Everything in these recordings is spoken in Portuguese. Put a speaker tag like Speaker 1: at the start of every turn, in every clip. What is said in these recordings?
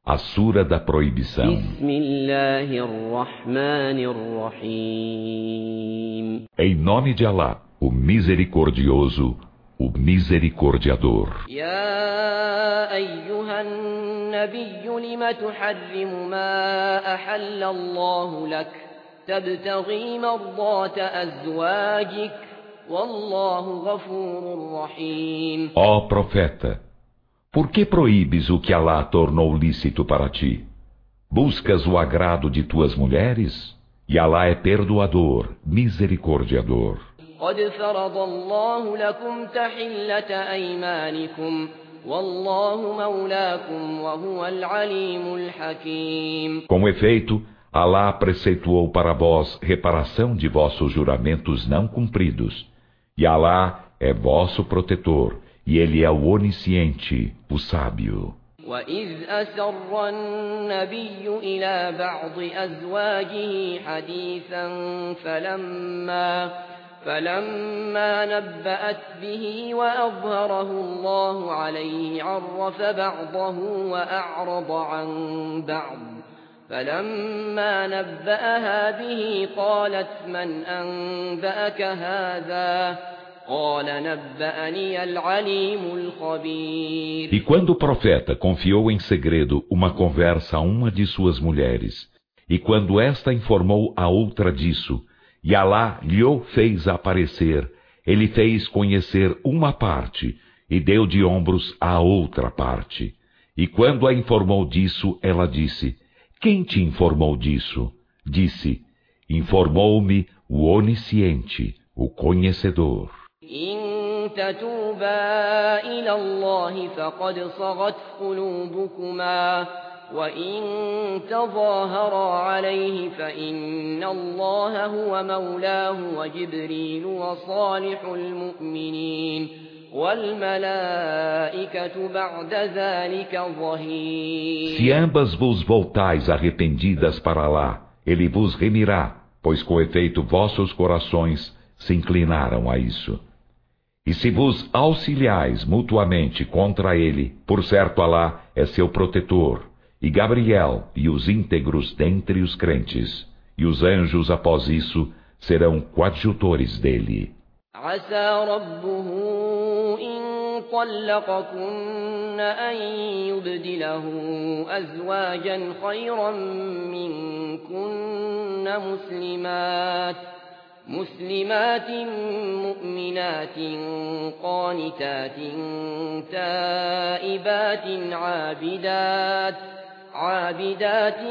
Speaker 1: A Sura da Proibição. Em nome de Alá, o Misericordioso, o Misericordiador.
Speaker 2: يا أيها النبي لم تحرم ما أحل الله لك تبتغي مرضات أزواجك والله غفور رحيم.
Speaker 1: Ó profeta, por que proíbes o que Alá tornou lícito para ti? Buscas o agrado de tuas mulheres? E Alá é perdoador, misericordiador.
Speaker 2: قد فرض الله لكم تحلة أيمانكم والله مولاكم وهو العليم الحكيم.
Speaker 1: Com efeito, Alá preceituou para vós reparação de vossos juramentos não cumpridos. E Alá é vosso protetor, e Ele é o onisciente, o sábio.
Speaker 2: وَإِذْ أَسَرَّ النَّبِيُّ إِلَى بَعْضِ أَزْوَاجِهِ حَدِيثًا فلما نبأت به وأظهره الله عليه عرف بعضه وأعرض عن بعض فلما نبأها به قالت من أنبأك هذا قال نبأني العليم الخبير.
Speaker 1: E quando o profeta confiou em segredo uma conversa a uma de suas mulheres, e quando esta informou a outra disso, e Alá lhe o fez aparecer, ele fez conhecer uma parte, e deu de ombros à outra parte. E quando a informou disso, ela disse, quem te informou disso? Disse, informou-me o onisciente, o conhecedor.
Speaker 2: إن تتوبا إلى الله فقد صغت قلوبكما وإن تظاهرا عليه فإن الله هو مولاه وجبريل وصالح المؤمنين والملائكة بعد ذلك ظهير.
Speaker 1: Se ambas vos voltais arrependidas para lá, ele vos remirá, pois com efeito vossos corações se inclinaram a isso. E se vos auxiliais mutuamente contra ele, por certo Alá é seu protetor, e Gabriel e os íntegros dentre os crentes, e os anjos após isso serão coadjutores dele.
Speaker 2: عسى ربه إن طلقكن أن يبدله أزواجا خيرا منكن مسلمات مؤمنات قانتات تائبات عابدات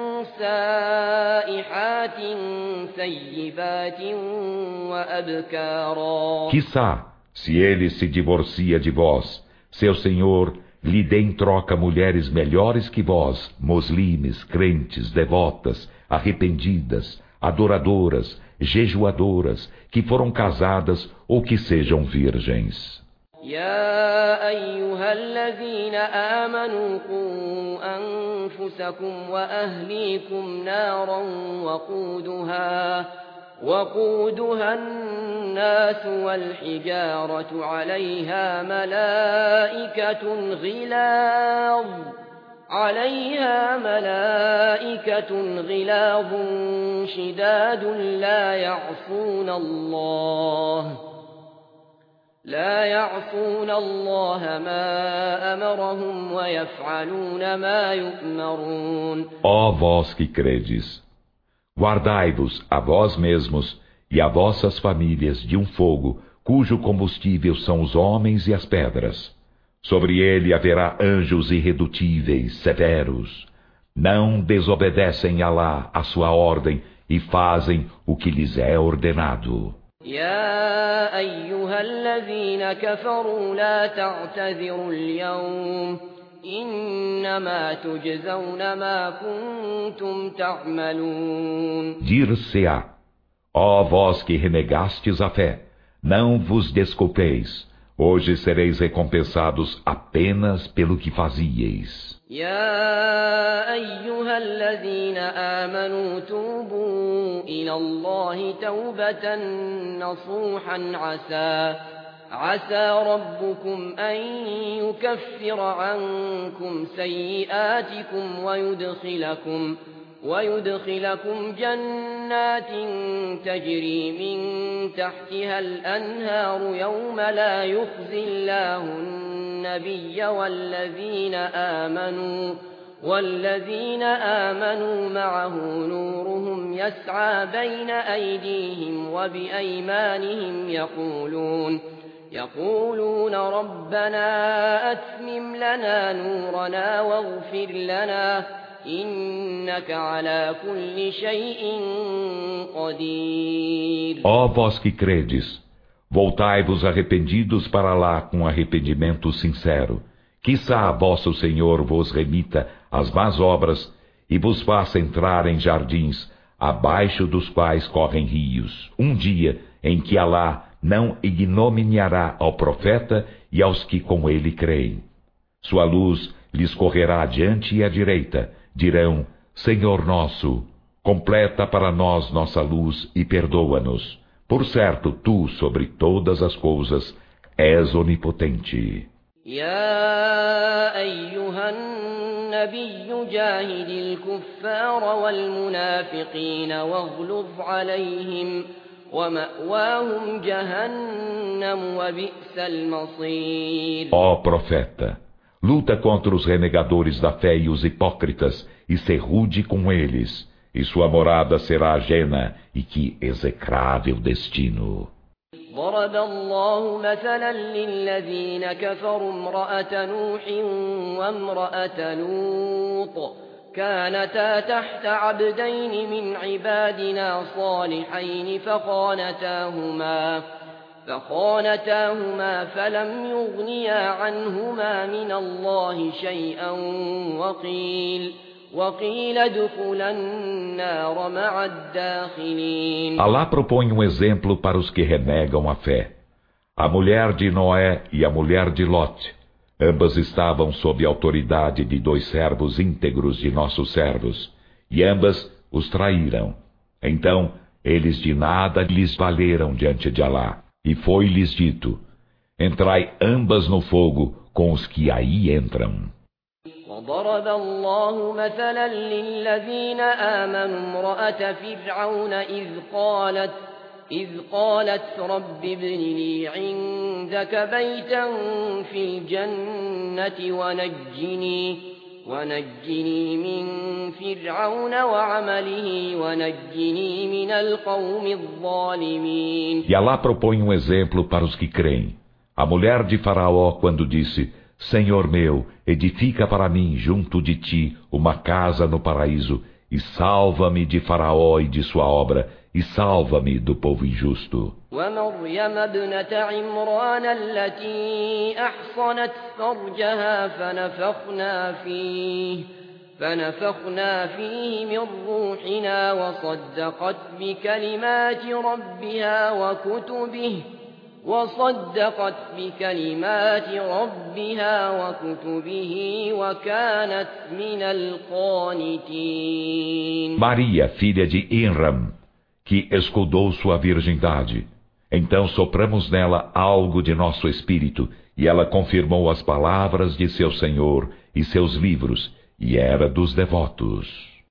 Speaker 2: سائحات ثيبات وأبكارا.
Speaker 1: Quiçá, se ele se divorcia de vós, seu Senhor lhe dê em troca mulheres melhores que vós, muslimes, crentes, devotas, arrependidas, adoradoras, jejuadoras, que foram casadas ou que sejam virgens.
Speaker 2: يا أيها الذين آمنوا قوا أنفسكم وأهليكم نارا وقودها الناس والحجارة عليها ملائكة غلاظ شداد لا يعصون الله ما أمرهم ويفعلون ما يؤمرون.
Speaker 1: Ó vós que credes, guardai-vos a vós mesmos e a vossas famílias de um fogo, cujo combustível são os homens e as pedras. Sobre ele haverá anjos irredutíveis, severos. Não desobedecem a Alá, a sua ordem, e fazem o que lhes é ordenado.
Speaker 2: يا أيها الذين كفروا لا تعتذروا اليوم إنما تجزون ما كنتم تعملون.
Speaker 1: Dir-se-á, ó vós que renegastes a fé, não vos desculpeis, hoje sereis recompensados apenas pelo que fazieis.
Speaker 2: يا أيها الذين آمنوا توبوا إلى الله توبة نصوحا عسى ربكم أن يكفر عنكم سيئاتكم ويدخلكم جنات تجري من تحتها الأنهار يوم لا يخزي الله النبي والذين آمنوا معه نورهم يسعى بين أيديهم وبأيمانهم يقولون ربنا أتمم لنا نورنا واغفر لنا إنك على كل شيء قدير.
Speaker 1: Ó vós que credes, voltai-vos arrependidos para lá com arrependimento sincero. Quiçá vosso Senhor vos remita as más obras e vos faça entrar em jardins, abaixo dos quais correm rios, um dia em que Alá não ignominiará ao profeta e aos que com ele creem. Sua luz lhes correrá adiante e à direita. Dirão: Senhor nosso, completa para nós nossa luz e perdoa-nos. Por certo, tu, sobre todas as coisas, és onipotente.
Speaker 2: يا أيها النبي جاهد الكفار والمنافقين واغلظ عليهم ومأواهم جهنم وبئس المصير.
Speaker 1: Ó profeta, luta contra os renegadores da fé e os hipócritas e ser rude com eles, e sua morada será ajena, e que execrável destino.
Speaker 2: ضرب الله مثلا للذين كفروا امرأة نوح وامرأة لوط كانتا تحت عبدين من عبادنا صالحين فخانتاهما فلم يغنيا عنهما من الله شيئا وقيل ادخلا النار مع الداخلين.
Speaker 1: Alá propõe um exemplo para os que renegam a fé. A mulher de Noé e a mulher de Lot, ambas estavam sob a autoridade de 2 servos íntegros de nossos servos, e ambas os traíram. Então, eles de nada lhes valeram diante de Alá, e foi-lhes dito: entrai ambas no fogo com os que aí entram.
Speaker 2: وضرب الله مثلا للذين آمنوا امرأة فرعون إذ قالت رب ابن لي عندك بيتا في الجنة ونجني من فرعون وعمله ونجني من القوم الظالمين.
Speaker 1: E Alá propõe um exemplo para os que creem. A mulher de Faraó, quando disse: Senhor meu, edifica para mim junto de ti uma casa no paraíso, e salva-me de Faraó e de sua obra, e salva-me do povo injusto.
Speaker 2: ومريم ابنة عمران التي أحصنت فرجها فنفخنا فيه من روحنا وصدقت بكلمات ربها وكتبه وكانت من القانتين.
Speaker 1: Maria, filha de Imran, que escudou sua virgindade. Então sopramos nela algo de nosso espírito, e ela confirmou as palavras de seu Senhor e seus livros, e era dos devotos.